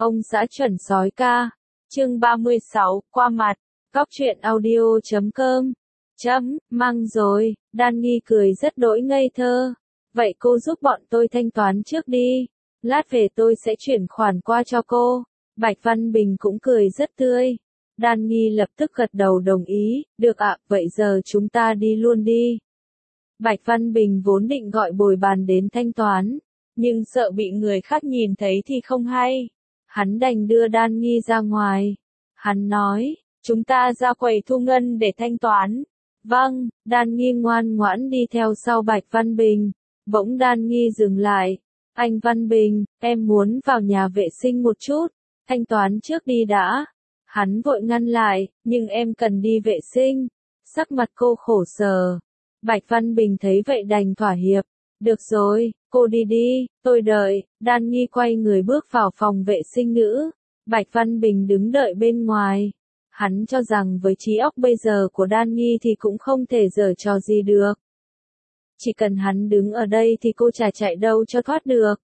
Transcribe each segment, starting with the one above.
Ông xã chuẩn sói ca. Chương 36, qua mặt. Góc truyện audio.com. Mang rồi, Danny cười rất đỗi ngây thơ. Vậy cô giúp bọn tôi thanh toán trước đi. Lát về tôi sẽ chuyển khoản qua cho cô. Bạch Văn Bình cũng cười rất tươi. Danny lập tức gật đầu đồng ý. Được ạ, vậy giờ chúng ta đi luôn đi. Bạch Văn Bình vốn định gọi bồi bàn đến thanh toán, nhưng sợ bị người khác nhìn thấy thì không hay. Hắn đành đưa Danny ra ngoài. Hắn nói, chúng ta ra quầy thu ngân để thanh toán. Vâng, Danny ngoan ngoãn đi theo sau Bạch Văn Bình. Bỗng Danny dừng lại. Anh Văn Bình, em muốn vào nhà vệ sinh một chút. Thanh toán trước đi đã. Hắn vội ngăn lại, nhưng em cần đi vệ sinh. Sắc mặt cô khổ sở. Bạch Văn Bình thấy vậy đành thỏa hiệp. Được rồi, cô đi đi, tôi đợi. Danny quay người bước vào phòng vệ sinh nữ. Bạch Văn Bình đứng đợi bên ngoài. Hắn cho rằng với trí óc bây giờ của Danny thì cũng không thể giở trò gì được. Chỉ cần hắn đứng ở đây thì cô chả chạy đâu cho thoát được.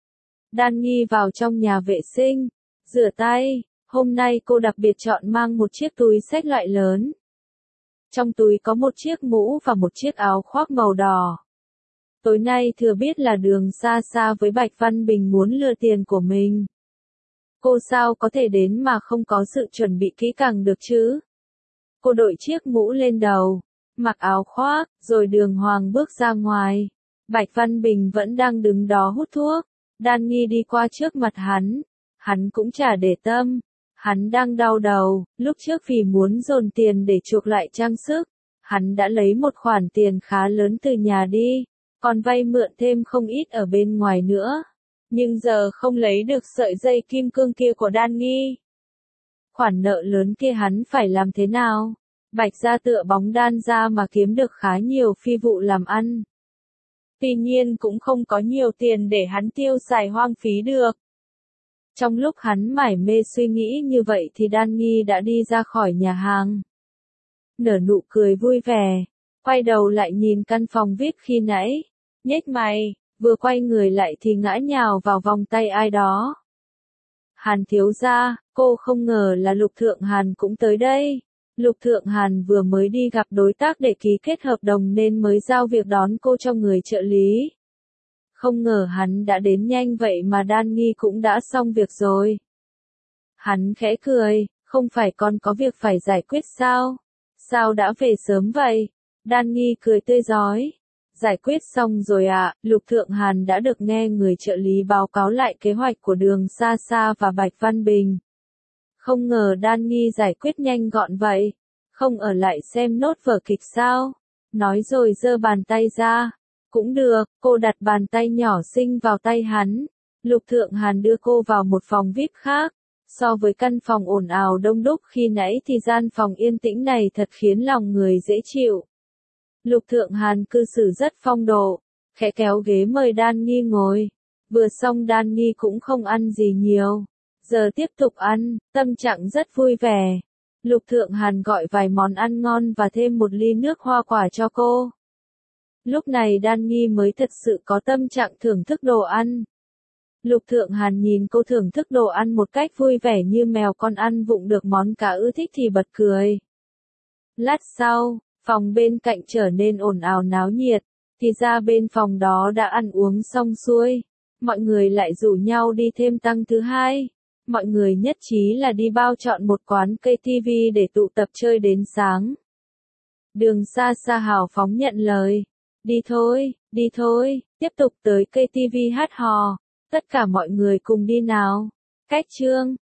Danny vào trong nhà vệ sinh, rửa tay. Hôm nay cô đặc biệt chọn mang một chiếc túi xách loại lớn. Trong túi có một chiếc mũ và một chiếc áo khoác màu đỏ. Tối nay thừa biết là Đường Sa Sa với Bạch Văn Bình muốn lừa tiền của mình. Cô sao có thể đến mà không có sự chuẩn bị kỹ càng được chứ? Cô đội chiếc mũ lên đầu, mặc áo khoác, rồi đường hoàng bước ra ngoài. Bạch Văn Bình vẫn đang đứng đó hút thuốc. Danny đi qua trước mặt hắn. Hắn cũng chả để tâm. Hắn đang đau đầu, lúc trước vì muốn dồn tiền để chuộc lại trang sức. Hắn đã lấy một khoản tiền khá lớn từ nhà đi, còn vay mượn thêm không ít ở bên ngoài nữa. Nhưng giờ không lấy được sợi dây kim cương kia của Danny. Khoản nợ lớn kia hắn phải làm thế nào? Bạch gia tựa bóng đan ra mà kiếm được khá nhiều phi vụ làm ăn. Tuy nhiên cũng không có nhiều tiền để hắn tiêu xài hoang phí được. Trong lúc hắn mải mê suy nghĩ như vậy thì Danny đã đi ra khỏi nhà hàng. Nở nụ cười vui vẻ, quay đầu lại nhìn căn phòng VIP khi nãy, nhếch mày, vừa quay người lại thì ngã nhào vào vòng tay ai đó. Hàn thiếu gia, cô không ngờ là Lục Thượng Hàn cũng tới đây. Lục Thượng Hàn vừa mới đi gặp đối tác để ký kết hợp đồng nên mới giao việc đón cô cho người trợ lý. Không ngờ hắn đã đến nhanh vậy mà Danny cũng đã xong việc rồi. Hắn khẽ cười, không phải còn có việc phải giải quyết sao? Sao đã về sớm vậy? Danny cười tươi rói. Giải quyết xong rồi ạ, Lục Thượng Hàn đã được nghe người trợ lý báo cáo lại kế hoạch của Đường Sa Sa và Bạch Văn Bình. Không ngờ Danny giải quyết nhanh gọn vậy. Không ở lại xem nốt vở kịch sao? Nói rồi giơ bàn tay ra. Cũng được, cô đặt bàn tay nhỏ xinh vào tay hắn. Lục Thượng Hàn đưa cô vào một phòng VIP khác. So với căn phòng ồn ào đông đúc khi nãy thì gian phòng yên tĩnh này thật khiến lòng người dễ chịu. Lục Thượng Hàn cư xử rất phong độ, khẽ kéo ghế mời Danny ngồi. Vừa xong Danny cũng không ăn gì nhiều. Giờ tiếp tục ăn, tâm trạng rất vui vẻ. Lục Thượng Hàn gọi vài món ăn ngon và thêm một ly nước hoa quả cho cô. Lúc này Danny mới thật sự có tâm trạng thưởng thức đồ ăn. Lục Thượng Hàn nhìn cô thưởng thức đồ ăn một cách vui vẻ như mèo con ăn vụng được món cá ưa thích thì bật cười. Lát sau, phòng bên cạnh trở nên ồn ào náo nhiệt, thì ra bên phòng đó đã ăn uống xong xuôi. Mọi người lại rủ nhau đi thêm tăng thứ hai. Mọi người nhất trí là đi bao chọn một quán cây TV để tụ tập chơi đến sáng. Đường Sa Sa hào phóng nhận lời. Đi thôi, tiếp tục tới cây TV hát hò. Tất cả mọi người cùng đi nào. Cách chương.